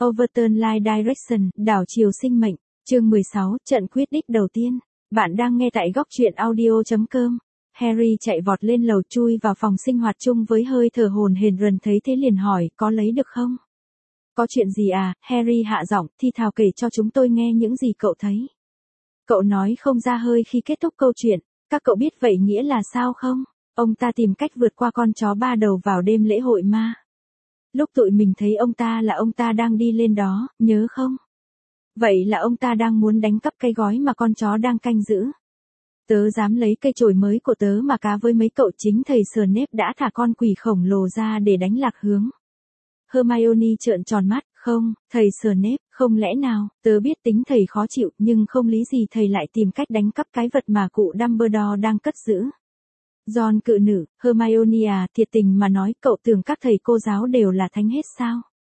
Overturn Life Direction, đảo chiều sinh mệnh, chương 16, trận quyết đích đầu tiên. Bạn đang nghe tại góc truyện audio.com. Harry chạy vọt lên lầu chui vào phòng sinh hoạt chung với hơi thở hổn hển. Ron thấy thế liền hỏi, có lấy được không? Có chuyện gì à? Harry hạ giọng, thi thào kể cho chúng tôi nghe những gì cậu thấy. Cậu nói không ra hơi khi kết thúc câu chuyện, các cậu biết vậy nghĩa là sao không? Ông ta tìm cách vượt qua con chó ba đầu vào đêm lễ hội ma. Lúc tụi mình thấy ông ta là ông ta đang đi lên đó, nhớ không? Vậy là ông ta đang muốn đánh cắp cây gói mà con chó đang canh giữ. Tớ dám lấy cây chổi mới của tớ mà cá với mấy cậu, chính thầy Snape đã thả con quỷ khổng lồ ra để đánh lạc hướng. Hermione trợn tròn mắt, không, thầy Snape, không lẽ nào, tớ biết tính thầy khó chịu nhưng không lý gì thầy lại tìm cách đánh cắp cái vật mà cụ Dumbledore đang cất giữ. Ron cự nữ, Hermione à, thiệt tình mà nói cậu tưởng các thầy cô giáo đều là thánh hết sao?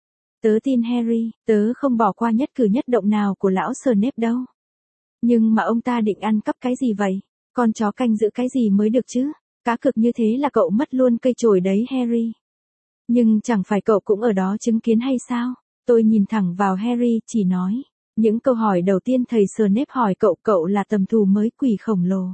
Tớ tin Harry, tớ không bỏ qua nhất cử nhất động nào của lão Snape đâu. Nhưng mà ông ta định ăn cắp cái gì vậy? Con chó canh giữ cái gì mới được chứ? Cá cực như thế là cậu mất luôn cây chổi đấy Harry. Nhưng chẳng phải cậu cũng ở đó chứng kiến hay sao? Tôi nhìn thẳng vào Harry, chỉ nói. Những câu hỏi đầu tiên thầy Snape hỏi cậu là tầm thù mới quỷ khổng lồ.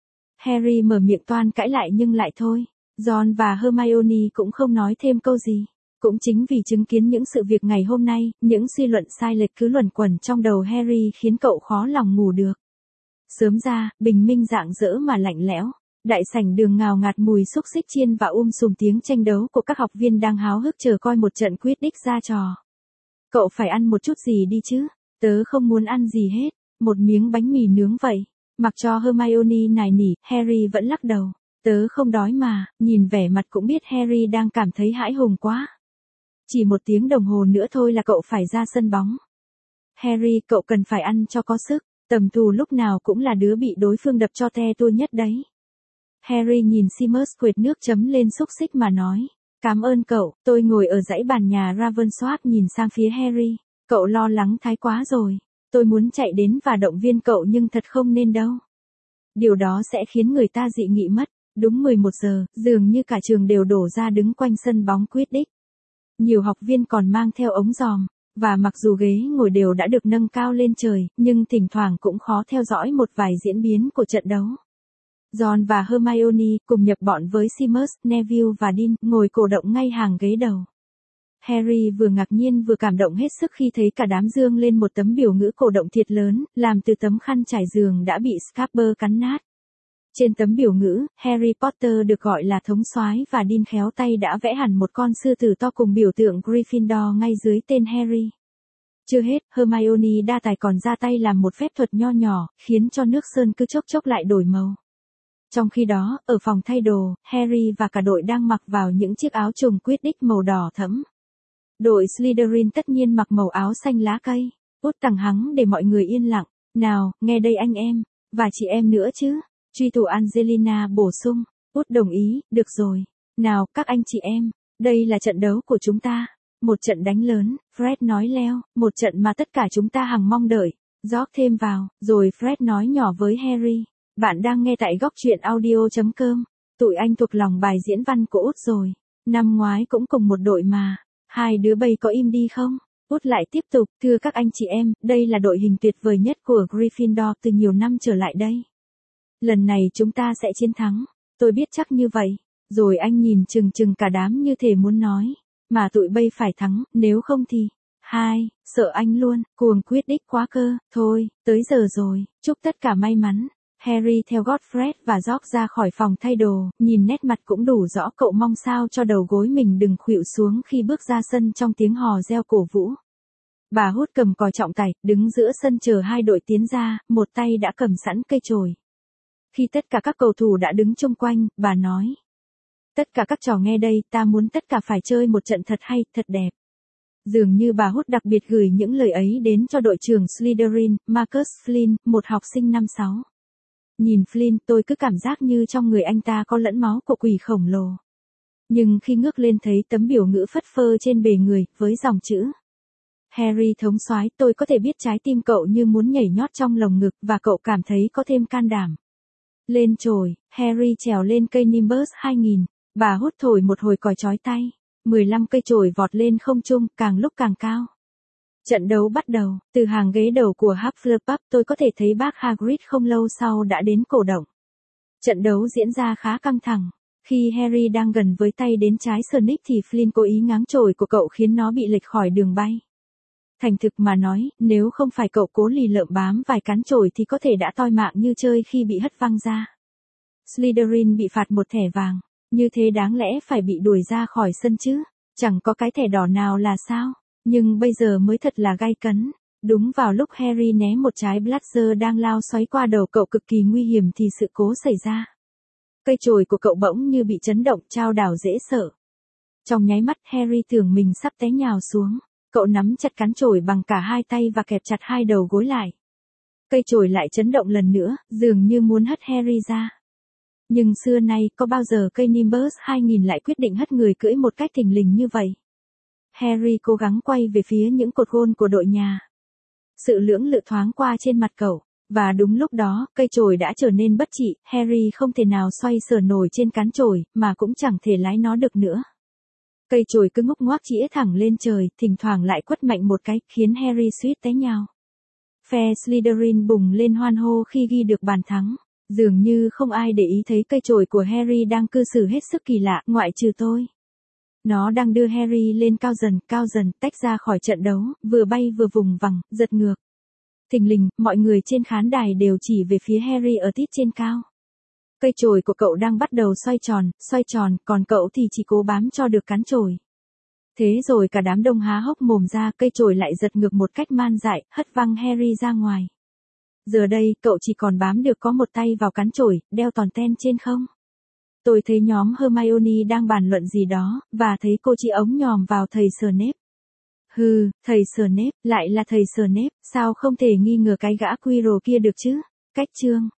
Harry mở miệng toan cãi lại nhưng lại thôi. Ron và Hermione cũng không nói thêm câu gì. Cũng chính vì chứng kiến những sự việc ngày hôm nay, những suy luận sai lệch cứ luẩn quẩn trong đầu Harry khiến cậu khó lòng ngủ được. Sớm ra, bình minh rạng rỡ mà lạnh lẽo. Đại sảnh đường ngào ngạt mùi xúc xích chiên và sùm tiếng tranh đấu của các học viên đang háo hức chờ coi một trận quyết đích ra trò. Cậu phải ăn một chút gì đi chứ? Tớ không muốn ăn gì hết, một miếng bánh mì nướng vậy. Mặc cho Hermione nài nỉ, Harry vẫn lắc đầu. Tớ không đói mà, nhìn vẻ mặt cũng biết Harry đang cảm thấy hãi hùng quá. Chỉ 1 tiếng đồng hồ nữa thôi là cậu phải ra sân bóng. Harry, cậu cần phải ăn cho có sức, tầm thù lúc nào cũng là đứa bị đối phương đập cho te tua nhất đấy. Harry nhìn Seamus quệt nước chấm lên xúc xích mà nói. Cảm ơn cậu, tôi ngồi ở dãy bàn nhà Ravensworth nhìn sang phía Harry. Cậu lo lắng thái quá rồi. Tôi muốn chạy đến và động viên cậu nhưng thật không nên đâu. Điều đó sẽ khiến người ta dị nghị mất. Đúng 11 giờ, dường như cả trường đều đổ ra đứng quanh sân bóng Quidditch. Nhiều học viên còn mang theo ống giòm, và mặc dù ghế ngồi đều đã được nâng cao lên trời, nhưng thỉnh thoảng cũng khó theo dõi một vài diễn biến của trận đấu. Ron và Hermione cùng nhập bọn với Seamus, Neville và Dean ngồi cổ động ngay hàng ghế đầu. Harry vừa ngạc nhiên vừa cảm động hết sức khi thấy cả đám dương lên một tấm biểu ngữ cổ động thiệt lớn, làm từ tấm khăn trải giường đã bị Scabbers cắn nát. Trên tấm biểu ngữ, Harry Potter được gọi là thống soái và Dean khéo tay đã vẽ hẳn một con sư tử to cùng biểu tượng Gryffindor ngay dưới tên Harry. Chưa hết, Hermione đa tài còn ra tay làm một phép thuật nho nhỏ, khiến cho nước sơn cứ chốc chốc lại đổi màu. Trong khi đó, ở phòng thay đồ, Harry và cả đội đang mặc vào những chiếc áo trùng Quidditch màu đỏ thẫm. Đội Slytherin tất nhiên mặc màu áo xanh lá cây. Út tằng hắng để mọi người yên lặng. Nào, nghe đây anh em, và chị em nữa chứ. Truy thủ Angelina bổ sung. Út đồng ý, được rồi. Nào, các anh chị em, đây là trận đấu của chúng ta. Một trận đánh lớn, Fred nói leo, một trận mà tất cả chúng ta hằng mong đợi. George thêm vào, rồi Fred nói nhỏ với Harry. Bạn đang nghe tại góc truyện audio.com. Tụi anh thuộc lòng bài diễn văn của Út rồi. Năm ngoái cũng cùng một đội mà. Hai đứa bay có im đi không? Út lại tiếp tục, thưa các anh chị em, đây là đội hình tuyệt vời nhất của Gryffindor từ nhiều năm trở lại đây. Lần này chúng ta sẽ chiến thắng. Tôi biết chắc như vậy. Rồi anh nhìn chừng cả đám như thể muốn nói. Mà tụi bay phải thắng, nếu không thì... Sợ anh luôn, cuồng Quidditch quá cơ. Thôi, tới giờ rồi, chúc tất cả may mắn. Harry theo Godfrey và George ra khỏi phòng thay đồ, nhìn nét mặt cũng đủ rõ cậu mong sao cho đầu gối mình đừng khuỵu xuống khi bước ra sân trong tiếng hò reo cổ vũ. Bà Hút cầm còi trọng tài, đứng giữa sân chờ hai đội tiến ra, một tay đã cầm sẵn cây chổi. Khi tất cả các cầu thủ đã đứng chung quanh, bà nói. Tất cả các trò nghe đây, ta muốn tất cả phải chơi một trận thật hay, thật đẹp. Dường như bà Hút đặc biệt gửi những lời ấy đến cho đội trưởng Slytherin, Marcus Flynn, một học sinh năm 6. Nhìn Flynn, tôi cứ cảm giác như trong người anh ta có lẫn máu của quỷ khổng lồ. Nhưng khi ngước lên thấy tấm biểu ngữ phất phơ trên bề người, với dòng chữ. Harry thống soái, tôi có thể biết trái tim cậu như muốn nhảy nhót trong lồng ngực và cậu cảm thấy có thêm can đảm. Lên chổi, Harry trèo lên cây Nimbus 2000, bà Hút thổi một hồi còi chói tai. 15 cây chổi vọt lên không trung, càng lúc càng cao. Trận đấu bắt đầu, từ hàng ghế đầu của Hufflepuff tôi có thể thấy bác Hagrid không lâu sau đã đến cổ động. Trận đấu diễn ra khá căng thẳng. Khi Harry đang gần với tay đến trái Snape thì Flynn cố ý ngáng chổi của cậu khiến nó bị lệch khỏi đường bay. Thành thực mà nói, nếu không phải cậu cố lì lợm bám vài cán chổi thì có thể đã toi mạng như chơi khi bị hất văng ra. Slytherin bị phạt một thẻ vàng, như thế đáng lẽ phải bị đuổi ra khỏi sân chứ, chẳng có cái thẻ đỏ nào là sao, nhưng bây giờ mới thật là gay cấn. Đúng vào lúc Harry né một trái blaster đang lao xoáy qua đầu cậu cực kỳ nguy hiểm thì sự cố xảy ra. Cây chổi của cậu bỗng như bị chấn động trao đảo dễ sợ. Trong nháy mắt Harry tưởng mình sắp té nhào xuống, cậu nắm chặt cán chổi bằng cả hai tay và kẹp chặt hai đầu gối lại. Cây chổi lại chấn động lần nữa, dường như muốn hất Harry ra. Nhưng xưa nay có bao giờ cây Nimbus 2000 lại quyết định hất người cưỡi một cách thình lình như vậy. Harry cố gắng quay về phía những cột gôn của đội nhà. Sự lưỡng lự thoáng qua trên mặt cậu, và đúng lúc đó, cây chổi đã trở nên bất trị, Harry không thể nào xoay sở nổi trên cán chổi, mà cũng chẳng thể lái nó được nữa. Cây chổi cứ ngúc ngoác chĩa thẳng lên trời, thỉnh thoảng lại quất mạnh một cái, khiến Harry suýt té nhào. Phe Slytherin bùng lên hoan hô khi ghi được bàn thắng. Dường như không ai để ý thấy cây chổi của Harry đang cư xử hết sức kỳ lạ, ngoại trừ tôi. Nó đang đưa Harry lên cao dần, tách ra khỏi trận đấu, vừa bay vừa vùng vằng, giật ngược. Thình lình, mọi người trên khán đài đều chỉ về phía Harry ở tít trên cao. Cây chổi của cậu đang bắt đầu xoay tròn, còn cậu thì chỉ cố bám cho được cán chổi. Thế rồi cả đám đông há hốc mồm ra, cây chổi lại giật ngược một cách man dại, hất văng Harry ra ngoài. Giờ đây, cậu chỉ còn bám được có một tay vào cán chổi, đeo toàn ten trên không. Tôi thấy nhóm Hermione đang bàn luận gì đó, và thấy cô chị ống nhòm vào thầy Snape. Hừ, thầy Snape, lại là thầy Snape, sao không thể nghi ngờ cái gã Quirrell kia được chứ? Cách chương